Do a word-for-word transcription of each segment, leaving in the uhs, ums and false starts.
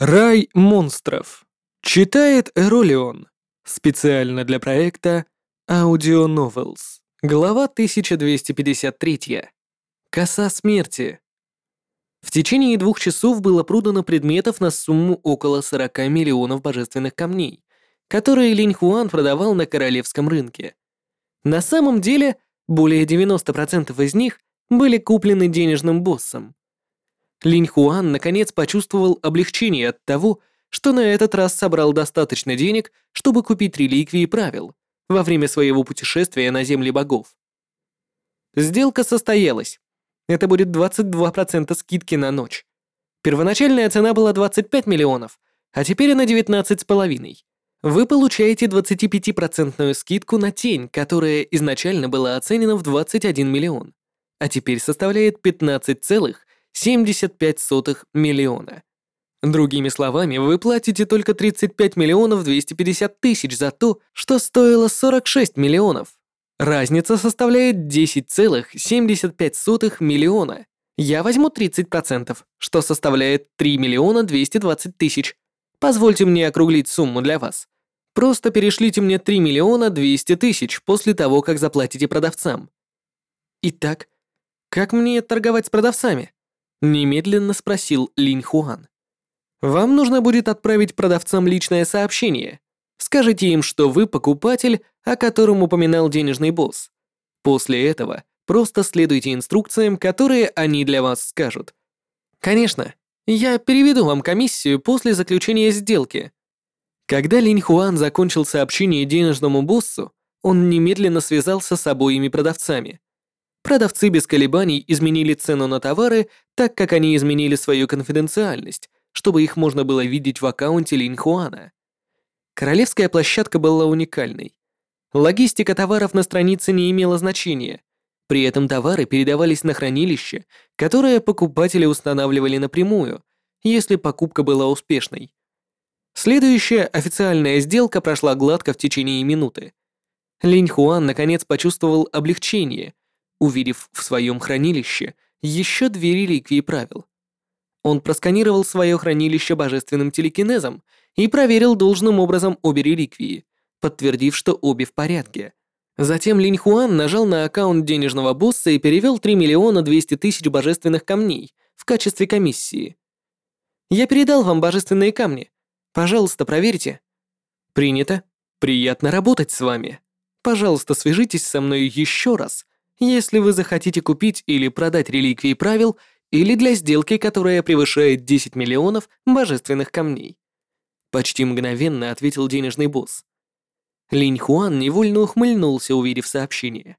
Рай монстров. Читает Эролион. Специально для проекта Audio Novels. Глава тысяча двести пятьдесят три. Коса смерти. В течение двух часов было продано предметов на сумму около сорока миллионов божественных камней, которые Линь Хуан продавал на королевском рынке. На самом деле, более девяноста процентов из них были куплены денежным боссом. Линь Хуан наконец почувствовал облегчение от того, что на этот раз собрал достаточно денег, чтобы купить реликвии правил во время своего путешествия на земли богов. Сделка состоялась. Это будет двадцать два процента скидки на ночь. Первоначальная цена была двадцать пять миллионов, а теперь она девятнадцать с половиной. Вы получаете двадцатипятипроцентную скидку на тень, которая изначально была оценена в двадцать один миллион, а теперь составляет пятнадцать целых семьдесят пять сотых миллиона. Другими словами, вы платите только тридцать пять миллионов двести пятьдесят тысяч за то, что стоило сорок шесть миллионов. Разница составляет десять целых семьдесят пять сотых миллиона. Я возьму тридцать процентов, что составляет три миллиона двести двадцать тысяч. Позвольте мне округлить сумму для вас. Просто перешлите мне три миллиона двести тысяч после того, как заплатите продавцам. Итак, как мне торговать с продавцами? Немедленно спросил Линь Хуан. Вам нужно будет отправить продавцам личное сообщение. Скажите им, что вы покупатель, о котором упоминал денежный босс. После этого просто следуйте инструкциям, которые они для вас скажут. Конечно, я переведу вам комиссию после заключения сделки. Когда Линь Хуан закончил сообщение денежному боссу, он немедленно связался с обоими продавцами. Продавцы без колебаний изменили цену на товары, так как они изменили свою конфиденциальность, чтобы их можно было видеть в аккаунте Линь Хуана. Королевская площадка была уникальной. Логистика товаров на странице не имела значения. При этом товары передавались на хранилище, которое покупатели устанавливали напрямую, если покупка была успешной. Следующая официальная сделка прошла гладко в течение минуты. Линь Хуан наконец почувствовал облегчение, увидев в своем хранилище еще две реликвии правил. Он просканировал свое хранилище божественным телекинезом и проверил должным образом обе реликвии, подтвердив, что обе в порядке. Затем Линь Хуан нажал на аккаунт денежного босса и перевел три миллиона двести тысяч божественных камней в качестве комиссии. «Я передал вам божественные камни. Пожалуйста, проверьте». «Принято. Приятно работать с вами. Пожалуйста, свяжитесь со мной еще раз, если вы захотите купить или продать реликвии правил или для сделки, которая превышает десять миллионов божественных камней», почти мгновенно ответил денежный босс. Линь Хуан невольно ухмыльнулся, увидев сообщение.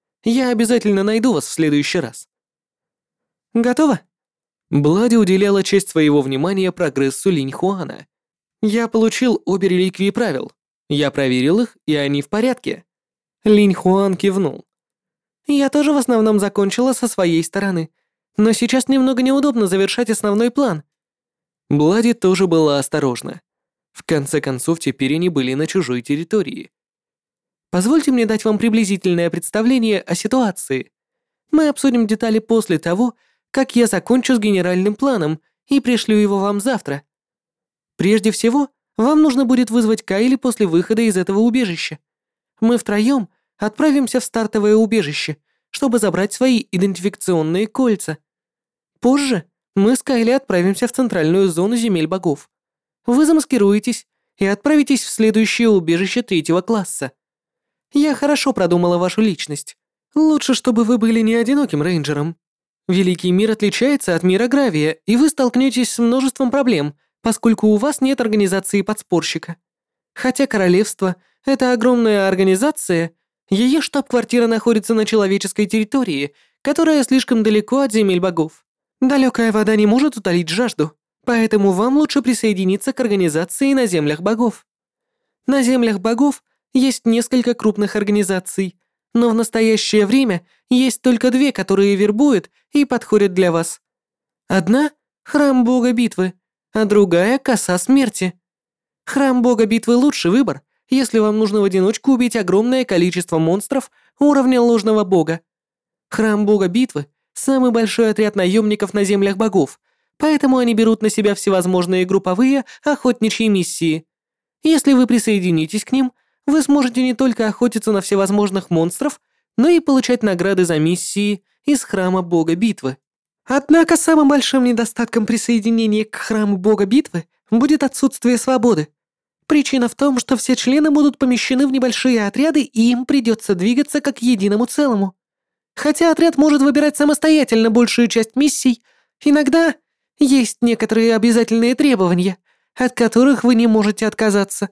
«Я обязательно найду вас в следующий раз». «Готово?» Блади уделяла часть своего внимания прогрессу Линь Хуана. «Я получил обе реликвии правил. Я проверил их, и они в порядке». Линь Хуан кивнул. «Я тоже в основном закончила со своей стороны, но сейчас немного неудобно завершать основной план». Блади тоже была осторожна. В конце концов, теперь они были на чужой территории. «Позвольте мне дать вам приблизительное представление о ситуации. Мы обсудим детали после того, как я закончу с генеральным планом и пришлю его вам завтра. Прежде всего, вам нужно будет вызвать Кайли после выхода из этого убежища. Мы втроем отправимся в стартовое убежище, чтобы забрать свои идентификационные кольца. Позже мы с Кайли отправимся в центральную зону земель богов. Вы замаскируетесь и отправитесь в следующее убежище третьего класса. Я хорошо продумала вашу личность. Лучше, чтобы вы были не одиноким рейнджером. Великий мир отличается от мира Гравия, и вы столкнетесь с множеством проблем, поскольку у вас нет организации подспорщика. Хотя королевство — это огромная организация, ее штаб-квартира находится на человеческой территории, которая слишком далеко от земель богов. Далекая вода не может утолить жажду, поэтому вам лучше присоединиться к организации на землях богов. На землях богов есть несколько крупных организаций, но в настоящее время есть только две, которые вербуют и подходят для вас. Одна — храм бога битвы, а другая — коса смерти. Храм бога битвы — лучший выбор, если вам нужно в одиночку убить огромное количество монстров уровня ложного бога. Храм бога битвы — самый большой отряд наемников на землях богов, поэтому они берут на себя всевозможные групповые охотничьи миссии. Если вы присоединитесь к ним, вы сможете не только охотиться на всевозможных монстров, но и получать награды за миссии из Храма Бога Битвы. Однако самым большим недостатком присоединения к Храму Бога Битвы будет отсутствие свободы. Причина в том, что все члены будут помещены в небольшие отряды, и им придется двигаться как единому целому. Хотя отряд может выбирать самостоятельно большую часть миссий, иногда есть некоторые обязательные требования, от которых вы не можете отказаться.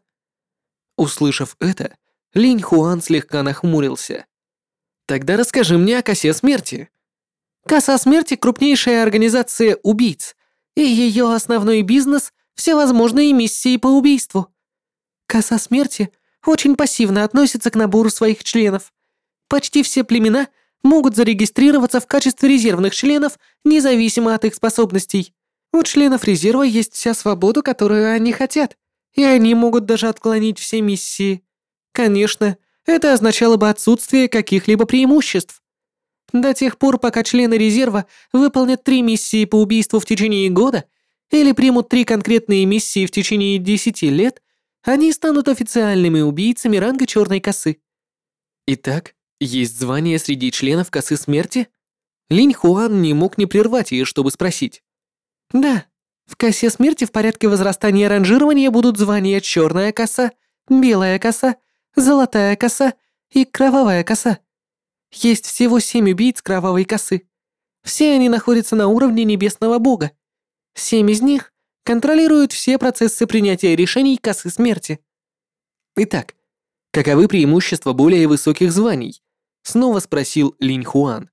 Услышав это, Линь Хуан слегка нахмурился. Тогда расскажи мне о Косе Смерти. Коса Смерти — крупнейшая организация убийц, и ее основной бизнес — всевозможные миссии по убийству. Коса Смерти очень пассивно относится к набору своих членов. Почти все племена могут зарегистрироваться в качестве резервных членов, независимо от их способностей. У членов резерва есть вся свобода, которую они хотят, и они могут даже отклонить все миссии. Конечно, это означало бы отсутствие каких-либо преимуществ. До тех пор, пока члены резерва выполнят три миссии по убийству в течение года или примут три конкретные миссии в течение десяти лет, они станут официальными убийцами ранга Черной Косы. Итак, есть звание среди членов Косы Смерти? Линь Хуан не мог не прервать ее, чтобы спросить. Да, в Косе Смерти в порядке возрастания ранжирования будут звания Черная Коса, Белая Коса, Золотая Коса и Кровавая Коса. Есть всего семь убийц Кровавой Косы. Все они находятся на уровне Небесного Бога. Семь из них контролируют все процессы принятия решений Косы Смерти. Итак, каковы преимущества более высоких званий? Снова спросил Линь Хуан.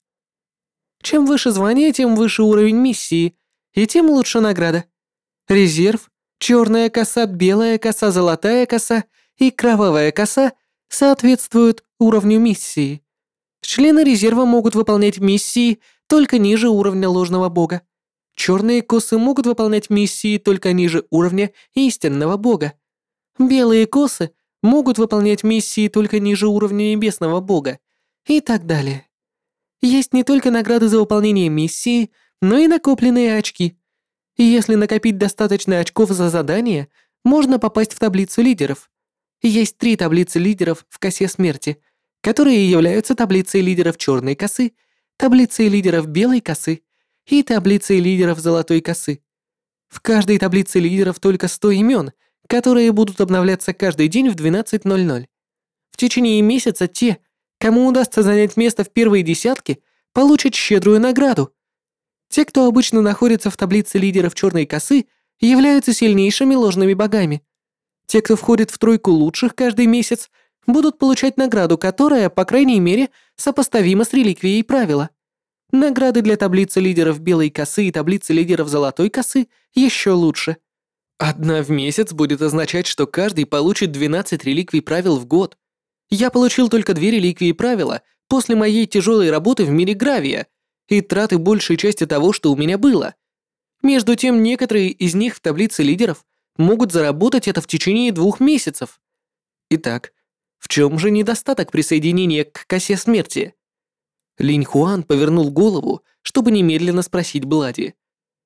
Чем выше звание, тем выше уровень миссии, и тем лучше награда. Резерв, Черная Коса, Белая Коса, Золотая Коса и Кровавая Коса соответствуют уровню миссии. Члены резерва могут выполнять миссии только ниже уровня Ложного Бога. Черные косы могут выполнять миссии только ниже уровня Истинного Бога. Белые косы могут выполнять миссии только ниже уровня Небесного Бога. И так далее. Есть не только награды за выполнение миссии, но и накопленные очки. И если накопить достаточно очков за задание, можно попасть в таблицу лидеров. Есть три таблицы лидеров в Косе Смерти, которые являются таблицей лидеров Черной Косы, таблицей лидеров Белой Косы и таблицей лидеров Золотой Косы. В каждой таблице лидеров только сто имен, которые будут обновляться каждый день в двенадцать ноль ноль. В течение месяца те, кому удастся занять место в первой десятке, получат щедрую награду. Те, кто обычно находится в таблице лидеров Черной Косы, являются сильнейшими ложными богами. Те, кто входит в тройку лучших каждый месяц, будут получать награду, которая, по крайней мере, сопоставима с реликвией правила. Награды для таблицы лидеров Белой Косы и таблицы лидеров Золотой Косы еще лучше. Одна в месяц будет означать, что каждый получит двенадцать реликвий правил в год. Я получил только две реликвии правила после моей тяжелой работы в мире Гравия и траты большей части того, что у меня было. Между тем, некоторые из них в таблице лидеров могут заработать это в течение двух месяцев. Итак, в чем же недостаток присоединения к Косе Смерти? Линь Хуан повернул голову, чтобы немедленно спросить Блади.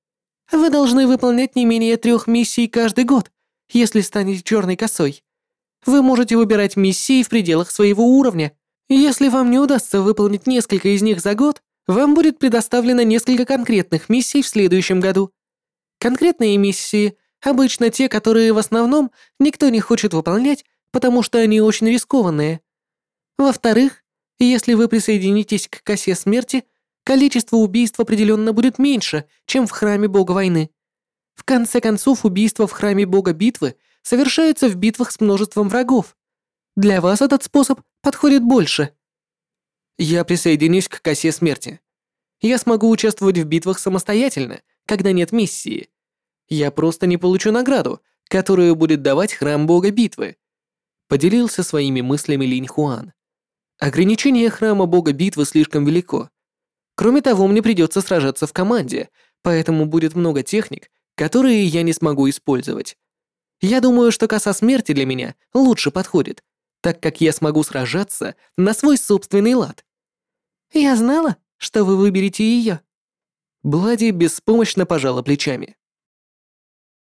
Вы должны выполнять не менее трех миссий каждый год, если станете Черной Косой. Вы можете выбирать миссии в пределах своего уровня. Если вам не удастся выполнить несколько из них за год, вам будет предоставлено несколько конкретных миссий в следующем году. Конкретные миссии обычно те, которые в основном никто не хочет выполнять, потому что они очень рискованные. Во-вторых, если вы присоединитесь к Косе Смерти, количество убийств определенно будет меньше, чем в Храме Бога Войны. В конце концов, убийства в Храме Бога Битвы совершаются в битвах с множеством врагов. Для вас этот способ подходит больше. Я присоединюсь к Косе Смерти. Я смогу участвовать в битвах самостоятельно, когда нет миссии. Я просто не получу награду, которую будет давать Храм Бога Битвы. Поделился своими мыслями Линь Хуан. Ограничение Храма Бога Битвы слишком велико. Кроме того, мне придется сражаться в команде, поэтому будет много техник, которые я не смогу использовать. Я думаю, что Коса Смерти для меня лучше подходит, так как я смогу сражаться на свой собственный лад. Я знала, что вы выберете ее. Блади беспомощно пожала плечами.